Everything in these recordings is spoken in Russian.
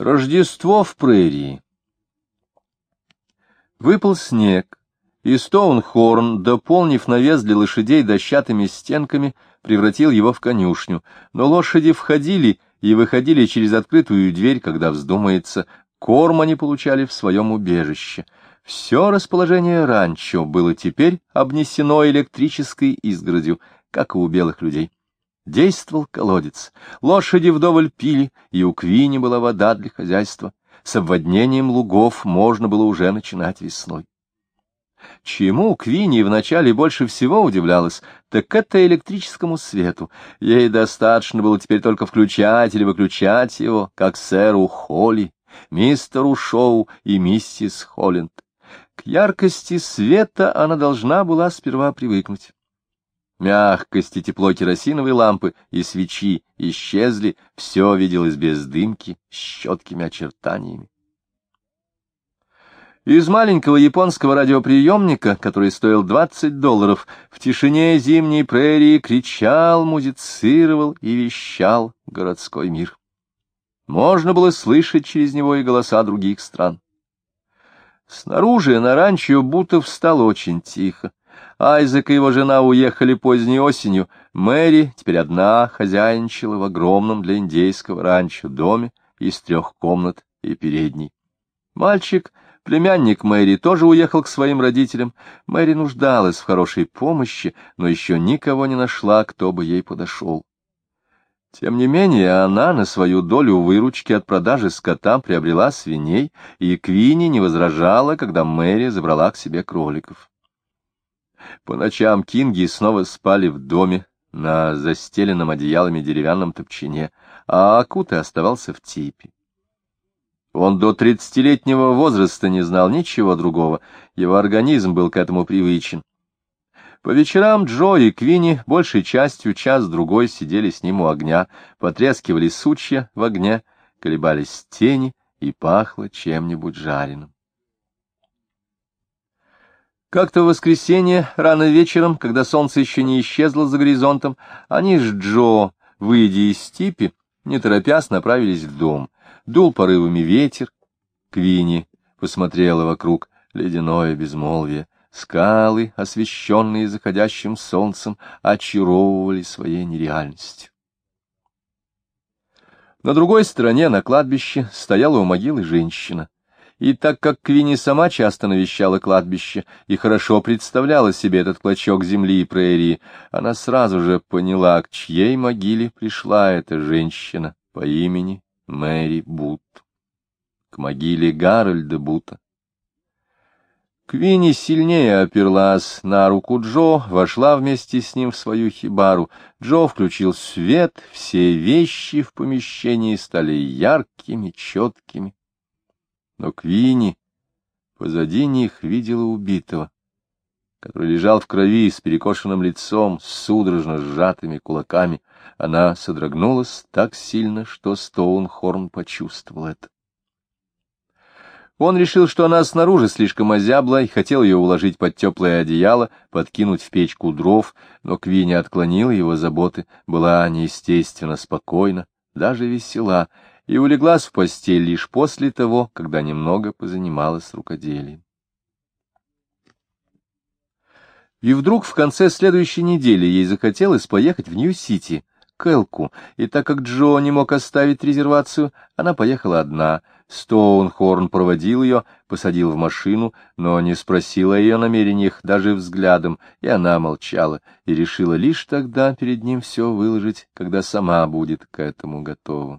Рождество в прерии. Выпал снег, и Стоунхорн, дополнив навес для лошадей дощатыми стенками, превратил его в конюшню, но лошади входили и выходили через открытую дверь, когда вздумается, корм они получали в своем убежище. Все расположение ранчо было теперь обнесено электрической изгородью, как и у белых людей. Действовал колодец, лошади вдоволь пили, и у Квинни была вода для хозяйства. С обводнением лугов можно было уже начинать весной. Чему Квинни вначале больше всего удивлялась, так это электрическому свету. Ей достаточно было теперь только включать или выключать его, как сэру Холли, мистеру Шоу и миссис Холланд. К яркости света она должна была сперва привыкнуть. Мягкость и тепло керосиновой лампы и свечи исчезли, все виделось без дымки, с четкими очертаниями. Из маленького японского радиоприемника, который стоил $20, в тишине зимней прерии кричал, музицировал и вещал городской мир. Можно было слышать через него и голоса других стран. Снаружи на ранчо Бутов стало очень тихо. Айзек и его жена уехали поздней осенью. Мэри, теперь одна, хозяйничала в огромном для индейского ранчо доме из 3 комнат и передней. Мальчик, племянник Мэри, тоже уехал к своим родителям. Мэри нуждалась в хорошей помощи, но еще никого не нашла, кто бы ей подошел. Тем не менее, она на свою долю выручки от продажи скота приобрела свиней, и Квинни не возражала, когда Мэри забрала к себе кроликов. По ночам Кинги снова спали в доме на застеленном одеялами деревянном топчине, а Акута оставался в типе. Он до 30-летнего возраста не знал ничего другого, его организм был к этому привычен. По вечерам Джо и Квинни большей частью час-другой сидели с ним у огня, потрескивали сучья в огне, колебались тени и пахло чем-нибудь жареным. Как-то в воскресенье, рано вечером, когда солнце еще не исчезло за горизонтом, они с Джо, выйдя из типи, не торопясь, направились в дом. Дул порывами ветер. Квинни посмотрела вокруг, ледяное безмолвие. Скалы, освещенные заходящим солнцем, очаровывали своей нереальностью. На другой стороне, на кладбище, стояла у могилы женщина. И так как Квинни сама часто навещала кладбище и хорошо представляла себе этот клочок земли и прерии, она сразу же поняла, к чьей могиле пришла эта женщина по имени Мэри Бут. К могиле Гарольда Бута. Квинни сильнее оперлась на руку Джо, вошла вместе с ним в свою хибару. Джо включил свет, все вещи в помещении стали яркими, четкими. Но Квинни позади них видела убитого, который лежал в крови с перекошенным лицом, с судорожно сжатыми кулаками. Она содрогнулась так сильно, что Стоунхорн почувствовал это. Он решил, что она снаружи слишком озябла, и хотел ее уложить под теплое одеяло, подкинуть в печку дров, но Квинни отклонила его заботы, была неестественно спокойна, даже весела, и улеглась в постель лишь после того, когда немного позанималась рукоделием. И вдруг в конце следующей недели ей захотелось поехать в Нью-Сити, к Элку, и так как Джо не мог оставить резервацию, она поехала одна. Стоунхорн проводил ее, посадил в машину, но не спросил о ее намерениях даже взглядом, и она молчала, и решила лишь тогда перед ним все выложить, когда сама будет к этому готова.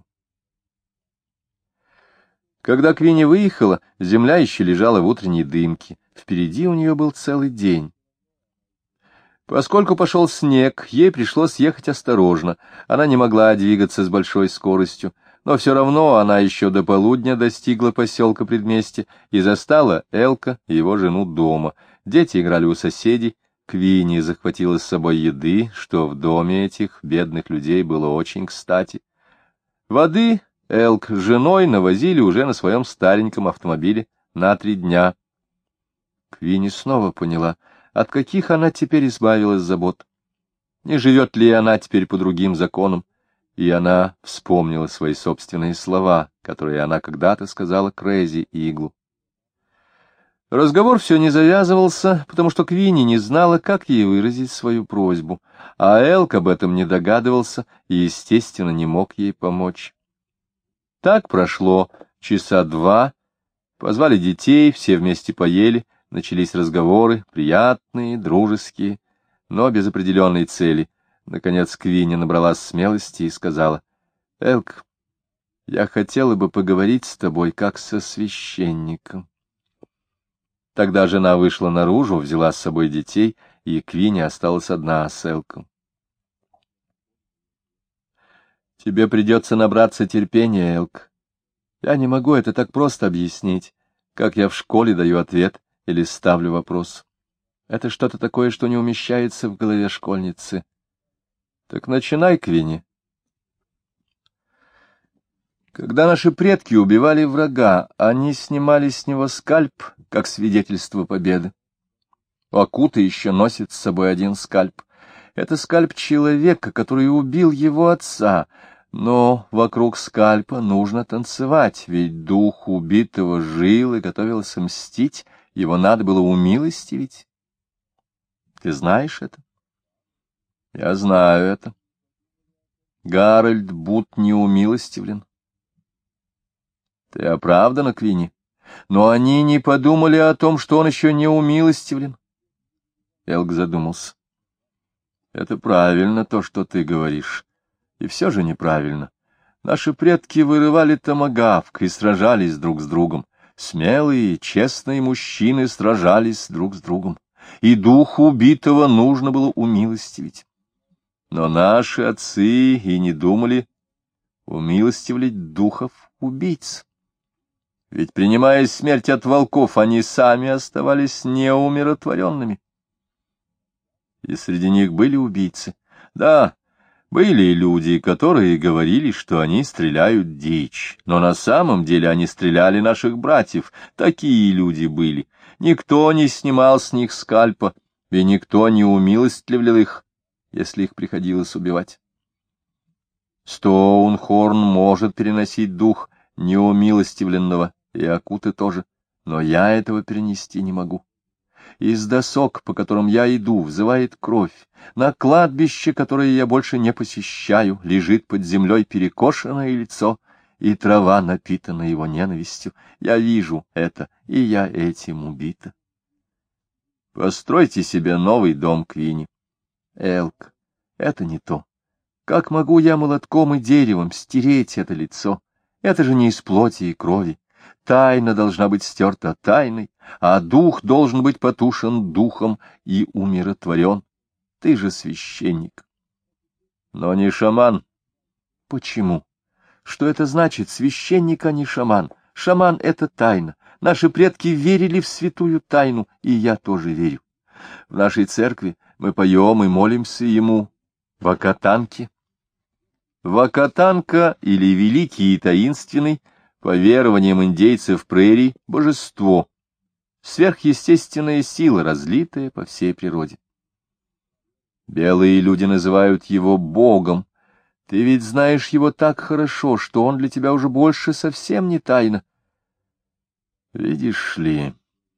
Когда Квинни выехала, земля еще лежала в утренней дымке, впереди у нее был целый день. Поскольку пошел снег, ей пришлось ехать осторожно, она не могла двигаться с большой скоростью, но все равно она еще до полудня достигла поселка Предместья и застала Элка и его жену дома. Дети играли у соседей, Квинни захватила с собой еды, что в доме этих бедных людей было очень кстати. Воды Элк с женой навозили уже на своем стареньком автомобиле на 3 дня. Квинни снова поняла, от каких она теперь избавилась забот. Не живет ли она теперь по другим законам? И она вспомнила свои собственные слова, которые она когда-то сказала Крейзи Иглу. Разговор все не завязывался, потому что Квинни не знала, как ей выразить свою просьбу, а Элк об этом не догадывался и, естественно, не мог ей помочь. Так прошло часа два, позвали детей, все вместе поели, начались разговоры, приятные, дружеские, но без определенной цели. Наконец Квинни набралась смелости и сказала: «Элк, я хотела бы поговорить с тобой, как со священником». Тогда жена вышла наружу, взяла с собой детей, и Квинни осталась одна с Элком. «Тебе придется набраться терпения, Элк. Я не могу это так просто объяснить, как я в школе даю ответ или ставлю вопрос. Это что-то такое, что не умещается в голове школьницы. Так начинай, Квинни. Когда наши предки убивали врага, они снимали с него скальп, как свидетельство победы. Акута еще носит с собой один скальп. Это скальп человека, который убил его отца. Но вокруг скальпа нужно танцевать, ведь дух убитого жил и готовился мстить, его надо было умилостивить. Ты знаешь это? Я знаю это. Гарольд Бут не умилостивлен. Ты оправдана, Квинни, но они не подумали о том, что он еще не умилостивлен. Элк задумался. Это правильно, то, что ты говоришь, и все же неправильно. Наши предки вырывали томагавк и сражались друг с другом. Смелые, честные мужчины сражались друг с другом, и дух убитого нужно было умилостивить. Но наши отцы и не думали умилостивлять духов убийц. Ведь, принимая смерть от волков, они сами оставались неумиротворенными. И среди них были убийцы. Да, были люди, которые говорили, что они стреляют дичь, но на самом деле они стреляли наших братьев. Такие люди были. Никто не снимал с них скальпа, и никто не умилостливлял их, если их приходилось убивать. Стоунхорн может переносить дух неумилостивленного, и Акуты тоже, но я этого перенести не могу. Из досок, по которым я иду, взывает кровь. На кладбище, которое я больше не посещаю, лежит под землей перекошенное лицо, и трава напитана его ненавистью. Я вижу это, и я этим убита. Постройте себе новый дом, Квинни. Элк, это не то. Как могу я молотком и деревом стереть это лицо? Это же не из плоти и крови. Тайна должна быть стерта тайной, а дух должен быть потушен духом и умиротворен. Ты же священник. Но не шаман. Почему? Что это значит? Священник, а не шаман. Шаман — это тайна. Наши предки верили в святую тайну, и я тоже верю. В нашей церкви мы поем и молимся ему Вакатанке. Вакатанка, или великий и таинственный, по верованиям индейцев прерий, божество, сверхъестественная сила, разлитая по всей природе. Белые люди называют его Богом. Ты ведь знаешь его так хорошо, что он для тебя уже больше совсем не тайна. Видишь ли,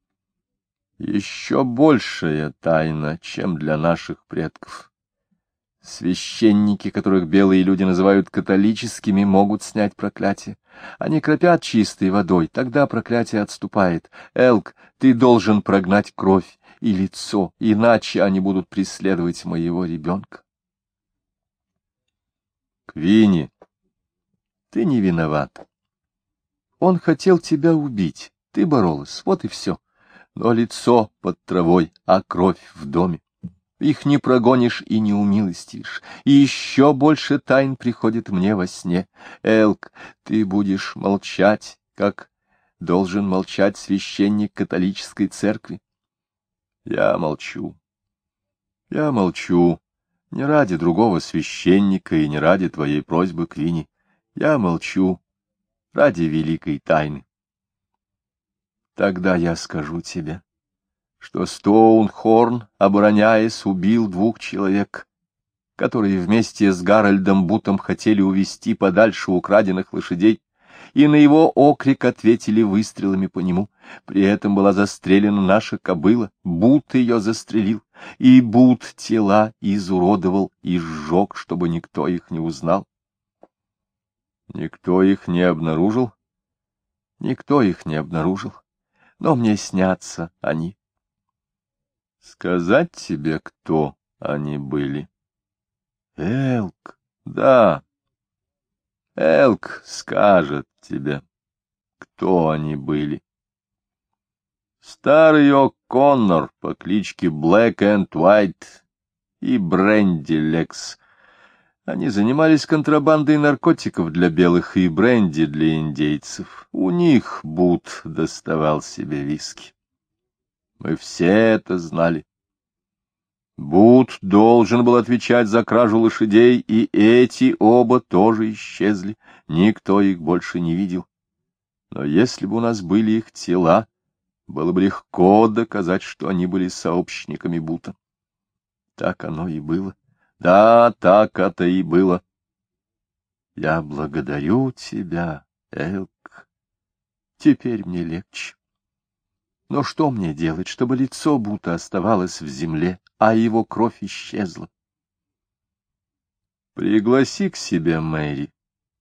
еще большая тайна, чем для наших предков. Священники, которых белые люди называют католическими, могут снять проклятие. Они кропят чистой водой, тогда проклятие отступает. Элк, ты должен прогнать кровь и лицо, иначе они будут преследовать моего ребенка. Квинни, ты не виноват. Он хотел тебя убить, ты боролась, вот и все. Но лицо под травой, а кровь в доме. Их не прогонишь и не умилостишь, и еще больше тайн приходит мне во сне. Элк, ты будешь молчать, как должен молчать священник католической церкви. Я молчу. Я молчу не ради другого священника и не ради твоей просьбы, Квинни. Я молчу ради великой тайны. Тогда я скажу тебе, что Стоунхорн, обороняясь, убил 2 человек. которые вместе с Гарольдом Бутом хотели увести подальше украденных лошадей, и на его окрик ответили выстрелами по нему. При этом была застрелена наша кобыла, Бут ее застрелил, и Бут тела изуродовал и сжег, чтобы никто их не узнал. Никто их не обнаружил? Никто их не обнаружил, но мне снятся они. Сказать тебе, кто они были? Элк, да. Элк скажет тебе, кто они были. Старый О'Коннор по кличке Блэк энд Уайт и Бренди Лекс. Они занимались контрабандой наркотиков для белых и бренди для индейцев. У них Бут доставал себе виски. Мы все это знали. Бут должен был отвечать за кражу лошадей, и эти оба тоже исчезли. Никто их больше не видел. Но если бы у нас были их тела, было бы легко доказать, что они были сообщниками Бута. Так оно и было. Да, так это и было. Я благодарю тебя, Элк. Теперь мне легче. Но что мне делать, чтобы лицо Бута оставалось в земле, а его кровь исчезла? Пригласи к себе Мэри.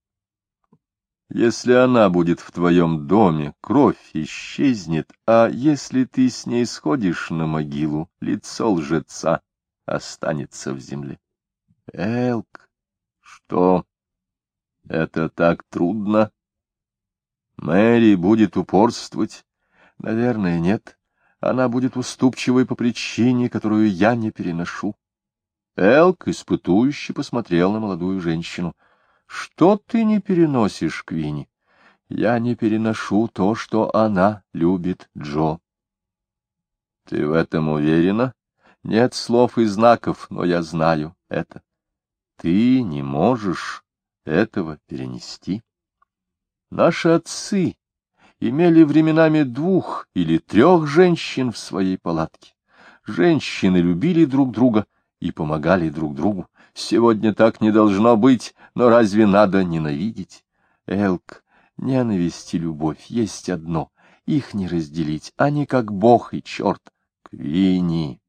Если она будет в твоем доме, кровь исчезнет, а если ты с ней сходишь на могилу, лицо лжеца останется в земле. Элк, что? Это так трудно? Мэри будет упорствовать? Наверное, нет. Она будет уступчивой по причине, которую я не переношу. Элк испытующе посмотрел на молодую женщину. Что ты не переносишь, Квинни? Я не переношу то, что она любит, Джо. Ты в этом уверена? Нет слов и знаков, но я знаю это. Ты не можешь этого перенести. Наши отцы имели временами 2 или 3 женщин в своей палатке. Женщины любили друг друга и помогали друг другу. Сегодня так не должно быть, но разве надо ненавидеть? Элк, ненависть и любовь есть одно, их не разделить, они как Бог и черт. Квинни,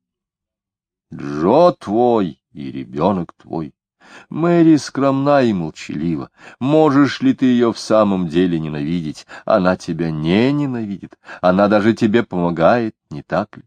Джо твой и ребенок твой. Мэри скромна и молчалива. Можешь ли ты ее в самом деле ненавидеть? Она тебя не ненавидит. Она даже тебе помогает, не так ли?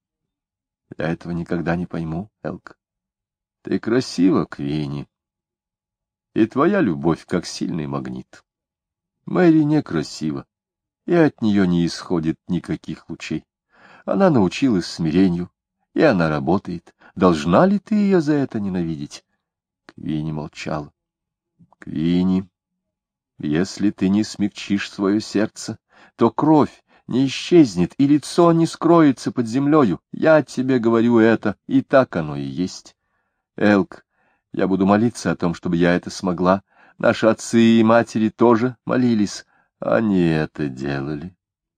Я этого никогда не пойму, Элк. Ты красива, Квинни, и твоя любовь как сильный магнит. Мэри некрасива, и от нее не исходит никаких лучей. Она научилась смирению, и она работает. Должна ли ты ее за это ненавидеть? Квинни молчала. Квинни, если ты не смягчишь свое сердце, то кровь не исчезнет, и лицо не скроется под землею. Я тебе говорю это, и так оно и есть. Элк, я буду молиться о том, чтобы я это смогла. Наши отцы и матери тоже молились. Они это делали.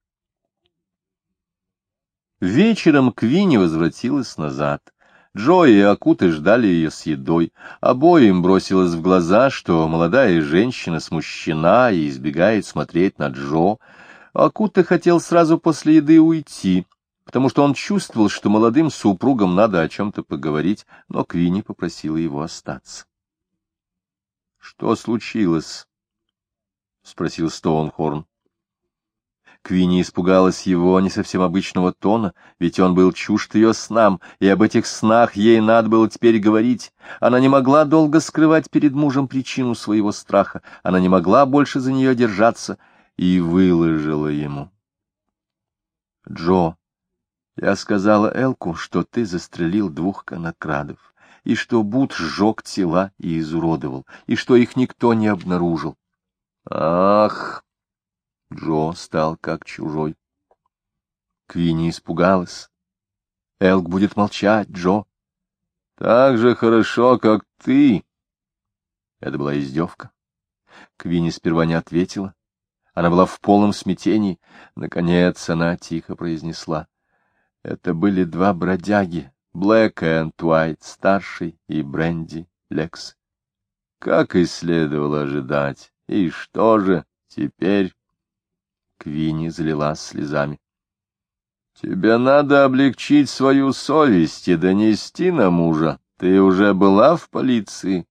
Вечером Квинни возвратилась назад. Джо и Акуты ждали ее с едой. Обоим бросилось в глаза, что молодая женщина смущена и избегает смотреть на Джо. Акута хотел сразу после еды уйти, потому что он чувствовал, что молодым супругам надо о чем-то поговорить, но Квинни попросила его остаться. — Что случилось? — спросил Стоунхорн. Квинни испугалась его не совсем обычного тона, ведь он был чужд ее снам, и об этих снах ей надо было теперь говорить. Она не могла долго скрывать перед мужем причину своего страха, она не могла больше за нее держаться, и выложила ему. — Джо, я сказала Элку, что ты застрелил 2 конокрадов, и что Бут сжег тела и изуродовал, и что их никто не обнаружил. — Ах! Джо стал как чужой. Квинни испугалась. Элк будет молчать, Джо. Так же хорошо, как ты. Это была издевка. Квинни сперва не ответила. Она была в полном смятении. Наконец она тихо произнесла. Это были 2 бродяги, Блэк энд Уайт, старший, и Бренди, Лекс. Как и следовало ожидать. И что же теперь? Квинни залилась слезами. Тебе надо облегчить свою совесть и донести на мужа. Ты уже была в полиции?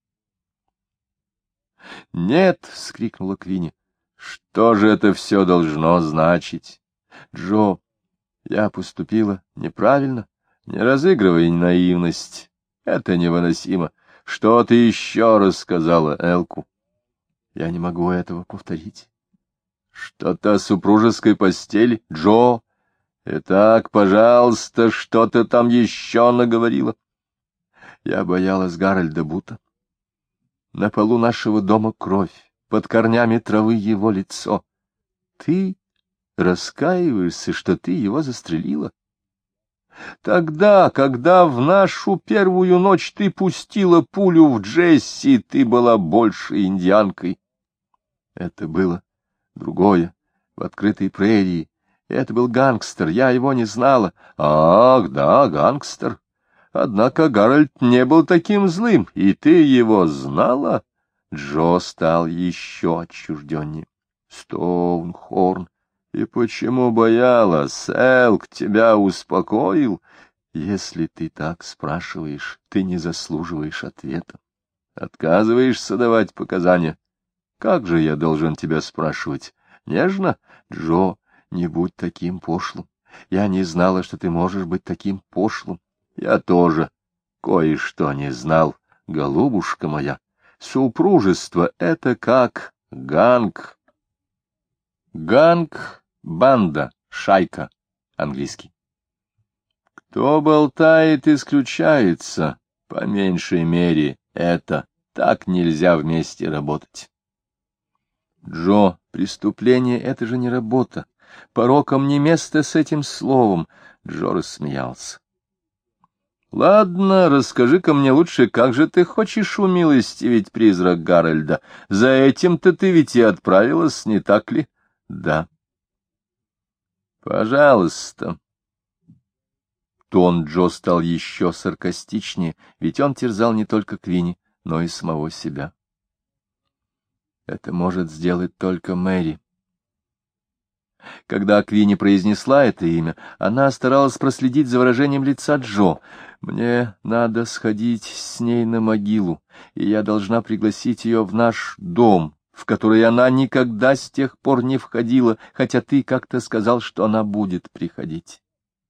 Нет, — вскрикнула Квинни. Что же это все должно значить? Джо, я поступила неправильно. Не разыгрывай наивность. Это невыносимо. Что ты еще рассказала Элку? Я не могу этого повторить. Что-то о супружеской постели? Джо, итак, пожалуйста, что ты там еще наговорила? Я боялась Гарольда Бута. На полу нашего дома кровь, под корнями травы его лицо. Ты раскаиваешься, что ты его застрелила? Тогда, когда в нашу первую ночь ты пустила пулю в Джесси, ты была больше индианкой. Это было другое, в открытой прерии. Это был гангстер, я его не знала. Ах, да, гангстер. Однако Гарольд не был таким злым, и ты его знала? Джо стал еще отчужденнее. Стоунхорн. И почему боялась? Элк тебя успокоил? Если ты так спрашиваешь, ты не заслуживаешь ответа. Отказываешься давать показания. Как же я должен тебя спрашивать? Нежно? Джо, не будь таким пошлым. Я не знала, что ты можешь быть таким пошлым. Я тоже кое-что не знал, голубушка моя. Супружество — это как ганг. Ганг — банда, шайка, английский. Кто болтает, исключается, по меньшей мере, это. Так нельзя вместе работать. Джо, преступление — это же не работа. Пороком не место с этим словом. Джо рассмеялся. Ладно, расскажи-ка мне лучше, как же ты хочешь умилостивить призрак Гарольда? За этим-то ты ведь и отправилась, не так ли? Да. Пожалуйста. Тон Джо стал еще саркастичнее, ведь он терзал не только Квинни, но и самого себя. Это может сделать только Мэри. Когда Квинни произнесла это имя, она старалась проследить за выражением лица Джо. «Мне надо сходить с ней на могилу, и я должна пригласить ее в наш дом, в который она никогда с тех пор не входила, хотя ты как-то сказал, что она будет приходить».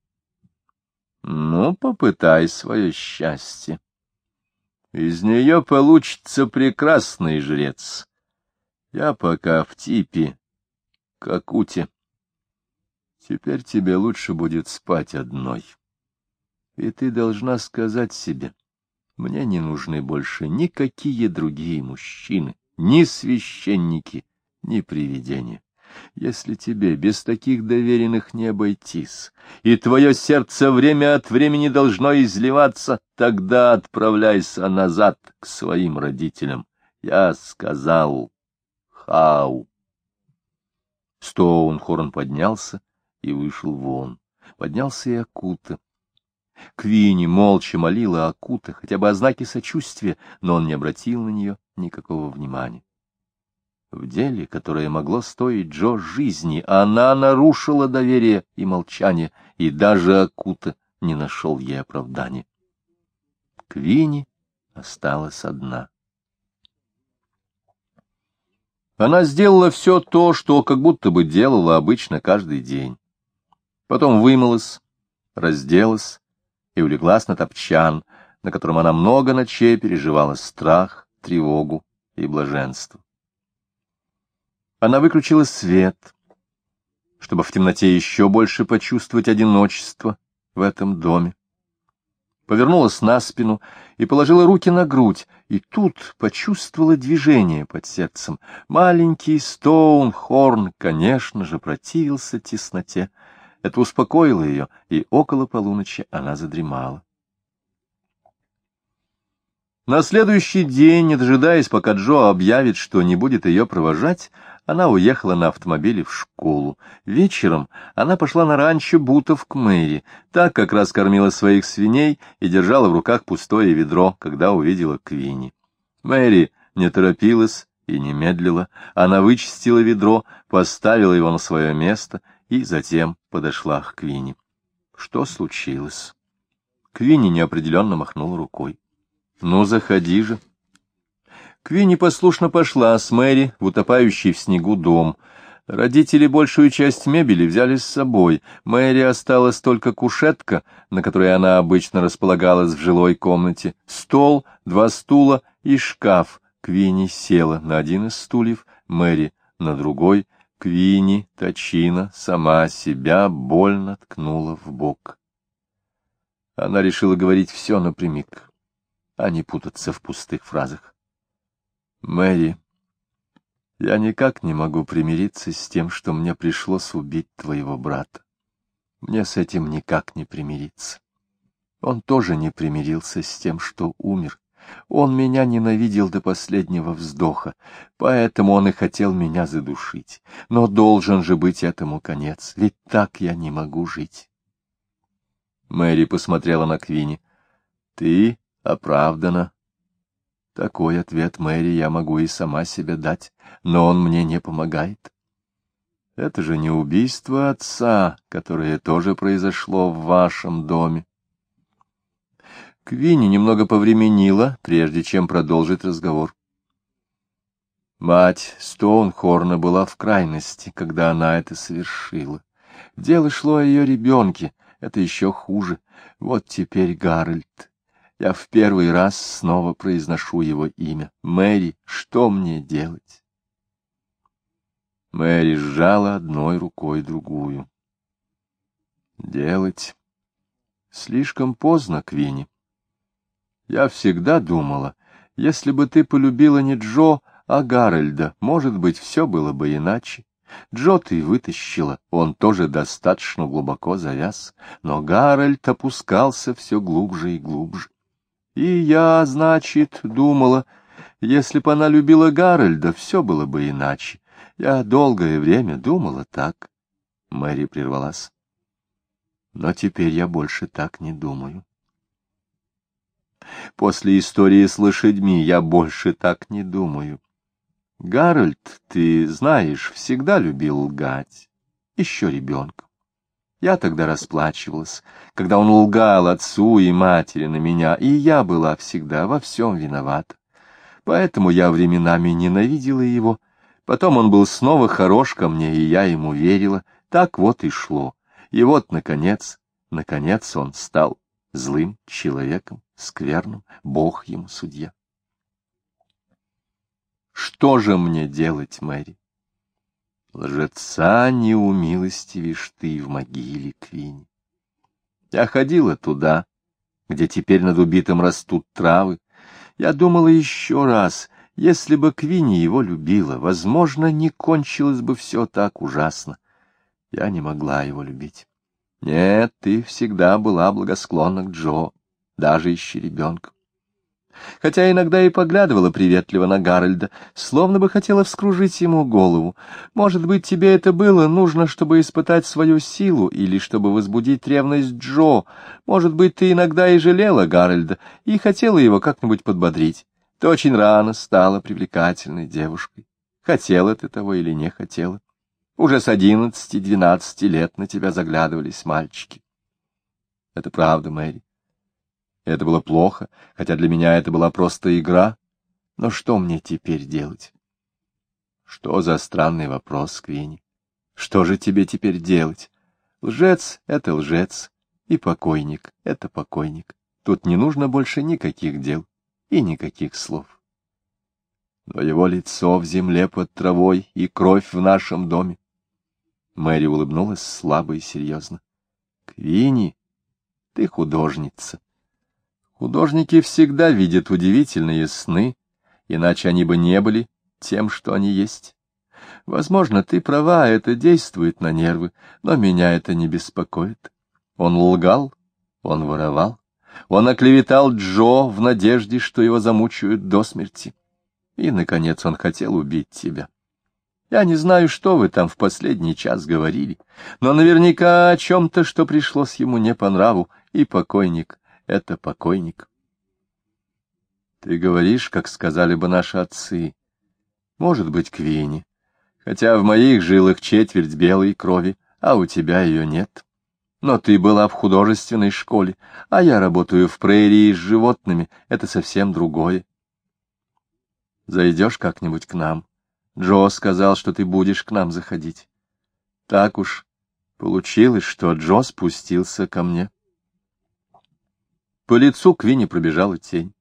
«Ну, попытай свое счастье. Из нее получится прекрасный жрец. Я пока в типе, как Ути. Теперь тебе лучше будет спать одной. И ты должна сказать себе, мне не нужны больше никакие другие мужчины, ни священники, ни привидения. Если тебе без таких доверенных не обойтись, и твое сердце время от времени должно изливаться, тогда отправляйся назад к своим родителям. Я сказал «Хау». Стоунхорн поднялся и вышел вон. Поднялся и Акута. Квинни молча молила Акута хотя бы о знаке сочувствия, но он не обратил на нее никакого внимания. В деле, которое могло стоить Джо жизни, она нарушила доверие и молчание, и даже Акута не нашел ей оправдания. Квинни осталась одна. Она сделала все то, что как будто бы делала обычно каждый день. Потом вымылась, разделась и улеглась на топчан, на котором она много ночей переживала страх, тревогу и блаженство. Она выключила свет, чтобы в темноте еще больше почувствовать одиночество в этом доме. Повернулась на спину и положила руки на грудь, и тут почувствовала движение под сердцем. Маленький Стоунхорн, конечно же, противился тесноте. Это успокоило ее, и около полуночи она задремала. На следующий день, не дожидаясь, пока Джо объявит, что не будет ее провожать, она уехала на автомобиле в школу. Вечером она пошла на ранчо Бутов к Мэри. Так как раз кормила своих свиней и держала в руках пустое ведро, когда увидела Квинни. Мэри не торопилась и не медлила. Она вычистила ведро, поставила его на свое место и затем подошла к Квинни. Что случилось? Квинни неопределенно махнула рукой. — Ну, заходи же. Квинни послушно пошла с Мэри в утопающий в снегу дом. Родители большую часть мебели взяли с собой. Мэри осталась только кушетка, на которой она обычно располагалась в жилой комнате, стол, 2 стула и шкаф. Квинни села на один из стульев, Мэри на другой. Квинни, точина, сама себя больно ткнула в бок. Она решила говорить все напрямик, а не путаться в пустых фразах. «Мэри, я никак не могу примириться с тем, что мне пришлось убить твоего брата. Мне с этим никак не примириться. Он тоже не примирился с тем, что умер. Он меня ненавидел до последнего вздоха, поэтому он и хотел меня задушить. Но должен же быть этому конец, ведь так я не могу жить». Мэри посмотрела на Квинни. «Ты оправдана». Такой ответ, Мэри, я могу и сама себе дать, но он мне не помогает. Это же не убийство отца, которое тоже произошло в вашем доме. Квинни немного повременила, прежде чем продолжить разговор. Мать Стоунхорна была в крайности, когда она это совершила. Дело шло о ее ребенке, это еще хуже. Вот теперь Гарольд. Я в первый раз снова произношу его имя. Мэри, что мне делать? Мэри сжала одной рукой другую. Делать? Слишком поздно, Квинни. Я всегда думала, если бы ты полюбила не Джо, а Гарольда, может быть, все было бы иначе. Джо ты вытащила, он тоже достаточно глубоко завяз, но Гарольд опускался все глубже и глубже. И я, значит, думала, если бы она любила Гарольда, все было бы иначе. Я долгое время думала так. Мэри прервалась. Но теперь я больше так не думаю. После истории с лошадьми я больше так не думаю. Гарольд, ты знаешь, всегда любил лгать. Еще ребенком. Я тогда расплачивалась, когда он лгал отцу и матери на меня, и я была всегда во всем виновата. Поэтому я временами ненавидела его. Потом он был снова хорош ко мне, и я ему верила. Так вот и шло. И вот, наконец он стал злым человеком, скверным, Бог ему судья. Что же мне делать, Мэри? Лжеца не умилостивишь ты в могиле, Квинни. Я ходила туда, где теперь над убитым растут травы. Я думала еще раз, если бы Квинни его любила, возможно, не кончилось бы все так ужасно. Я не могла его любить. Нет, ты всегда была благосклонна к Джо, даже еще ребенком. Хотя иногда и поглядывала приветливо на Гарольда, словно бы хотела вскружить ему голову. Может быть, тебе это было нужно, чтобы испытать свою силу или чтобы возбудить ревность Джо. Может быть, ты иногда и жалела Гарольда и хотела его как-нибудь подбодрить. Ты очень рано стала привлекательной девушкой. Хотела ты того или не хотела. Уже с 11-12 лет на тебя заглядывались мальчики. Это правда, Мэри. Это было плохо, хотя для меня это была просто игра. Но что мне теперь делать? Что за странный вопрос, Квинни? Что же тебе теперь делать? Лжец — это лжец, и покойник — это покойник. Тут не нужно больше никаких дел и никаких слов. Но его лицо в земле под травой и кровь в нашем доме. Мэри улыбнулась слабо и серьезно. Квинни, ты художница. Художники всегда видят удивительные сны, иначе они бы не были тем, что они есть. Возможно, ты права, это действует на нервы, но меня это не беспокоит. Он лгал, он воровал, он оклеветал Джо в надежде, что его замучают до смерти. И, наконец, он хотел убить тебя. Я не знаю, что вы там в последний час говорили, но наверняка о чем-то, что пришлось ему не по нраву, и покойник — это покойник. Ты говоришь, как сказали бы наши отцы. Может быть, Квинни, хотя в моих жилах четверть белой крови, а у тебя ее нет. Но ты была в художественной школе, а я работаю в прерии с животными, это совсем другое. Зайдешь как-нибудь к нам? Джо сказал, что ты будешь к нам заходить. Так уж получилось, что Джо спустился ко мне. По лицу Квинни пробежала тень.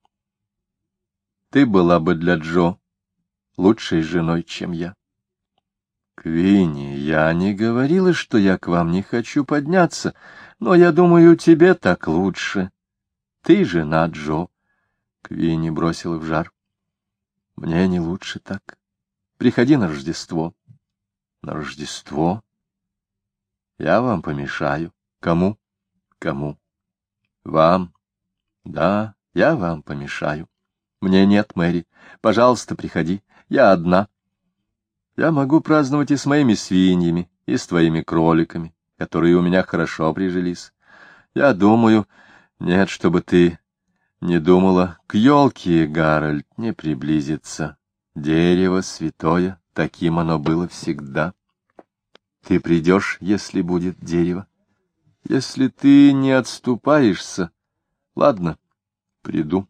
Ты была бы для Джо лучшей женой, чем я. Квинни, я не говорила, что я к вам не хочу подняться, но я думаю, тебе так лучше. Ты жена Джо. Квинни бросила в жар. Мне не лучше так. Приходи на Рождество. На Рождество? Я вам помешаю. Кому? Кому? Вам. Да, я вам помешаю. Мне нет, Мэри. Пожалуйста, приходи. Я одна. Я могу праздновать и с моими свиньями, и с твоими кроликами, которые у меня хорошо прижились. Я думаю... Нет, чтобы ты не думала, к елке, Гарольд, не приблизится. Дерево святое, таким оно было всегда. Ты придешь, если будет дерево. Если ты не отступаешься, ладно, приду.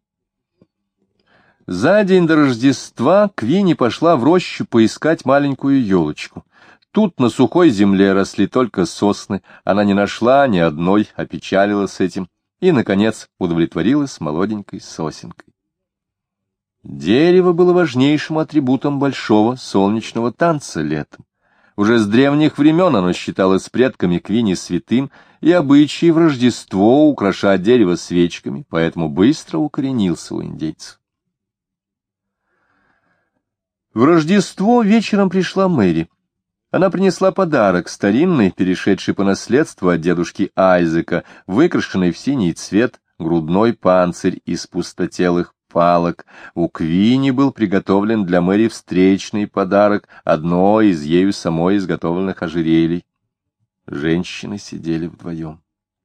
За день до Рождества Квинни пошла в рощу поискать маленькую елочку. Тут на сухой земле росли только сосны, она не нашла ни одной, опечалилась этим и, наконец, удовлетворилась молоденькой сосенкой. Дерево было важнейшим атрибутом большого солнечного танца летом. Уже с древних времен оно считалось предками Квинни святым, и обычай в Рождество украшать дерево свечками, поэтому быстро укоренился у индейцев. В Рождество вечером пришла Мэри. Она принесла подарок, старинный, перешедший по наследству от дедушки Айзека, выкрашенный в синий цвет грудной панцирь из пустотелых палок. У Квинни был приготовлен для Мэри встречный подарок, одно из ею самой изготовленных ожерелий. Женщины сидели вдвоем.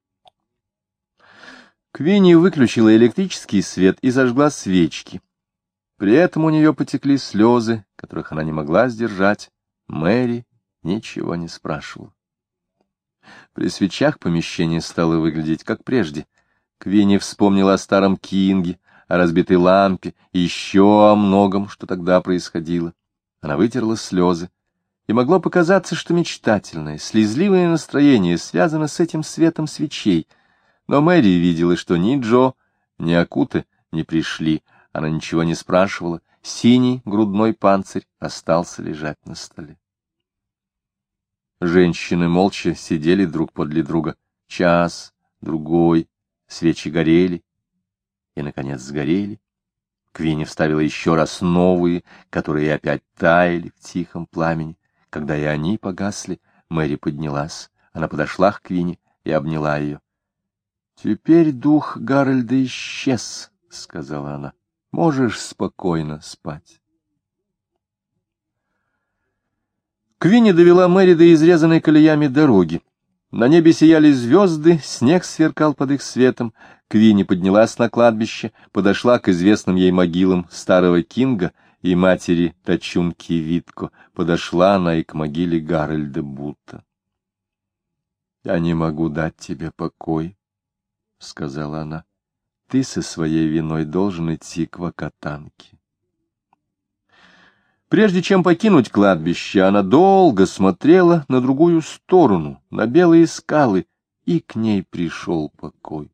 Квинни выключила электрический свет и зажгла свечки. При этом у нее потекли слезы, которых она не могла сдержать. Мэри ничего не спрашивала. При свечах помещение стало выглядеть как прежде. Квинни вспомнила о старом Кинге, о разбитой лампе и еще о многом, что тогда происходило. Она вытерла слезы, и могло показаться, что мечтательное, слезливое настроение связано с этим светом свечей. Но Мэри видела, что ни Джо, ни Акута не пришли. Она ничего не спрашивала. Синий грудной панцирь остался лежать на столе. Женщины молча сидели друг подле друга. Час, другой, свечи горели и, наконец, сгорели. Квинни вставила еще раз новые, которые опять таяли в тихом пламени. Когда и они погасли, Мэри поднялась. Она подошла к Квинни и обняла ее. — Теперь дух Гарольда исчез, — сказала она. — Можешь спокойно спать. Квинни довела Мэри до изрезанной колеями дороги. На небе сияли звезды, снег сверкал под их светом. Квинни поднялась на кладбище, подошла к известным ей могилам старого Кинга и матери Тачунки Витко. Подошла она и к могиле Гарольда Бута. — Я не могу дать тебе покой, — сказала она. — Ты со своей виной должен идти к Вакатанке. Прежде чем покинуть кладбище, она долго смотрела на другую сторону, на белые скалы, и к ней пришел покой.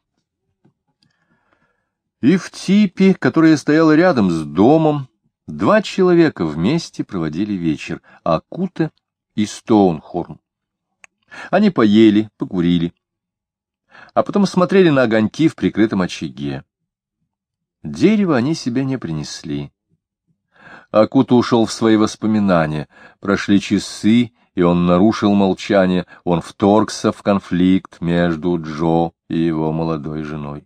И в типе, которая стояла рядом с домом, два человека вместе проводили вечер — Акута и Стоунхорн. Они поели, покурили, а потом смотрели на огоньки в прикрытом очаге. Дерево они себе не принесли. Акута ушел в свои воспоминания. Прошли часы, и он нарушил молчание. Он вторгся в конфликт между Джо и его молодой женой.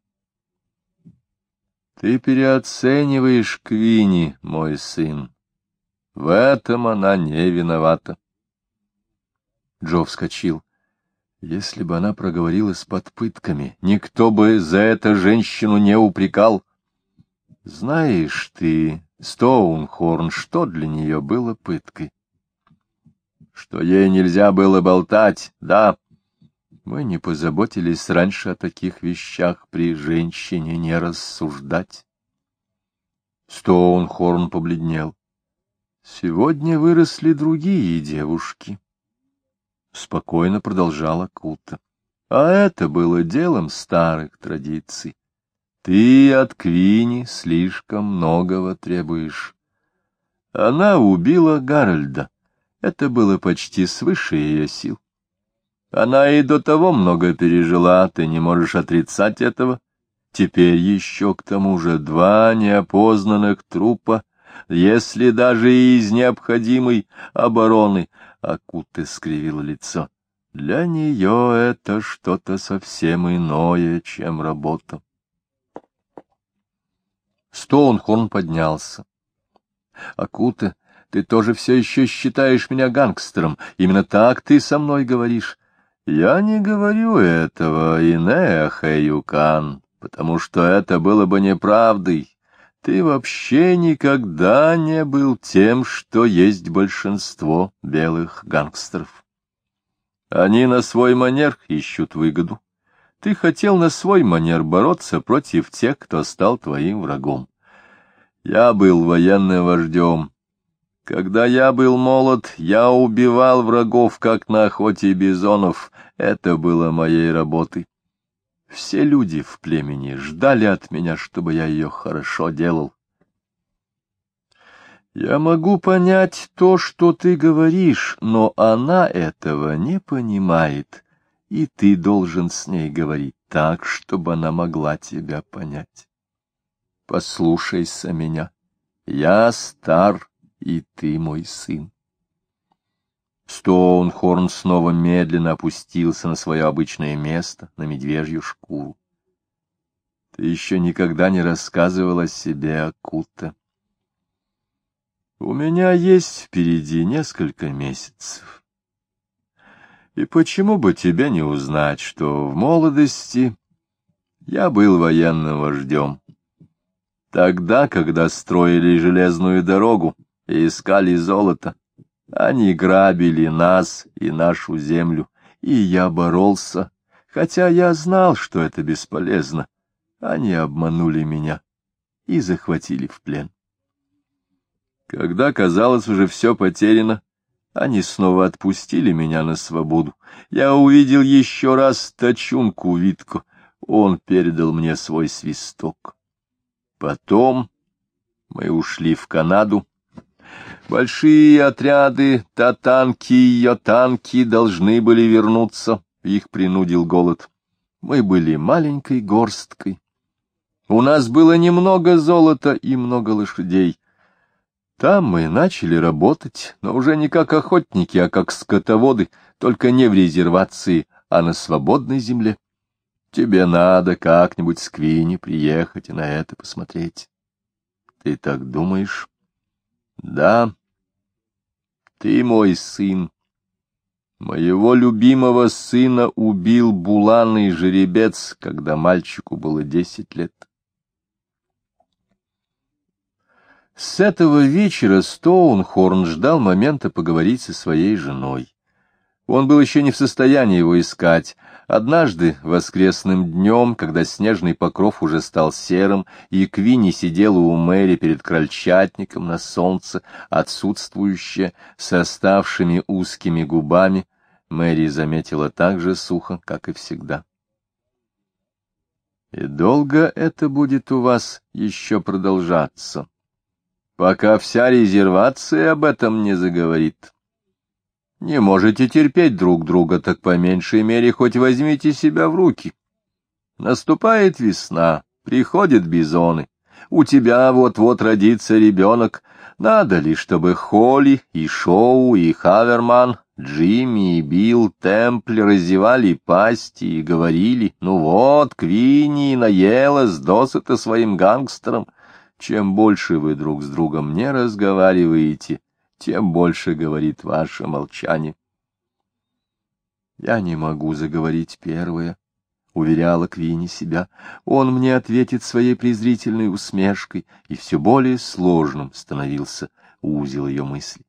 — Ты переоцениваешь Квинни, мой сын. В этом она не виновата. Джо вскочил. Если бы она проговорилась под пытками, никто бы за это женщину не упрекал. Знаешь ты, Стоунхорн, что для нее было пыткой? Что ей нельзя было болтать, да. Мы не позаботились раньше о таких вещах, при женщине не рассуждать. Стоунхорн побледнел. Сегодня выросли другие девушки. Спокойно продолжала Кута. А это было делом старых традиций. Ты от Квини слишком многого требуешь. Она убила Гарольда. Это было почти свыше ее сил. Она и до того много пережила, ты не можешь отрицать этого. Теперь еще к тому же 2 неопознанных трупа, если даже и из необходимой обороны. Акута скривила лицо. Для нее это что-то совсем иное, чем работа. Стоунхорн поднялся. — Акута, ты тоже все еще считаешь меня гангстером. Именно так ты со мной говоришь. — Я не говорю этого, Инея Хэйюкан, потому что это было бы неправдой. Ты вообще никогда не был тем, что есть большинство белых гангстеров. Они на свой манер ищут выгоду. Ты хотел на свой манер бороться против тех, кто стал твоим врагом. Я был военным вождем. Когда я был молод, я убивал врагов, как на охоте бизонов. Это было моей работой. Все люди в племени ждали от меня, чтобы я ее хорошо делал. Я могу понять то, что ты говоришь, но она этого не понимает, и ты должен с ней говорить так, чтобы она могла тебя понять. Послушайся меня. Я стар, и ты мой сын. Стоунхорн снова медленно опустился на свое обычное место, на медвежью шкуру. Ты еще никогда не рассказывал о себе, Акута. У меня есть впереди несколько месяцев. И почему бы тебе не узнать, что в молодости я был военным вождем? Тогда, когда строили железную дорогу и искали золото, они грабили нас и нашу землю, и я боролся, хотя я знал, что это бесполезно. Они обманули меня и захватили в плен. Когда казалось уже все потеряно, они снова отпустили меня на свободу. Я увидел еще раз Тачунку Витко. Он передал мне свой свисток. Потом мы ушли в Канаду. Большие отряды татанки и йотанки должны были вернуться. Их принудил голод. Мы были маленькой горсткой. У нас было немного золота и много лошадей. Там мы начали работать, но уже не как охотники, а как скотоводы, только не в резервации, а на свободной земле. Тебе надо как-нибудь с Квини приехать и на это посмотреть. Ты так думаешь? Да. Ты мой сын. Моего любимого сына убил буланый жеребец, когда мальчику было 10 лет. С этого вечера Стоунхорн ждал момента поговорить со своей женой. Он был еще не в состоянии его искать. Однажды, воскресным днем, когда снежный покров уже стал серым, и Квинни сидела у Мэри перед крольчатником на солнце, отсутствующая, с оставшими узкими губами, Мэри заметила так же сухо, как и всегда. — И долго это будет у вас еще продолжаться? Пока вся резервация об этом не заговорит. Не можете терпеть друг друга, так по меньшей мере хоть возьмите себя в руки. Наступает весна, приходят бизоны. У тебя вот-вот родится ребенок. Надо ли, чтобы Холли и Шоу и Хаверман, Джимми и Билл Темпли раздевали пасти и говорили: «Ну вот, Квинни наелась досыта своим гангстером». Чем больше вы друг с другом не разговариваете, тем больше говорит ваше молчание. Я не могу заговорить первое. уверяла Квинни себя. Он мне ответит своей презрительной усмешкой, и все более сложным становился узел ее мысли.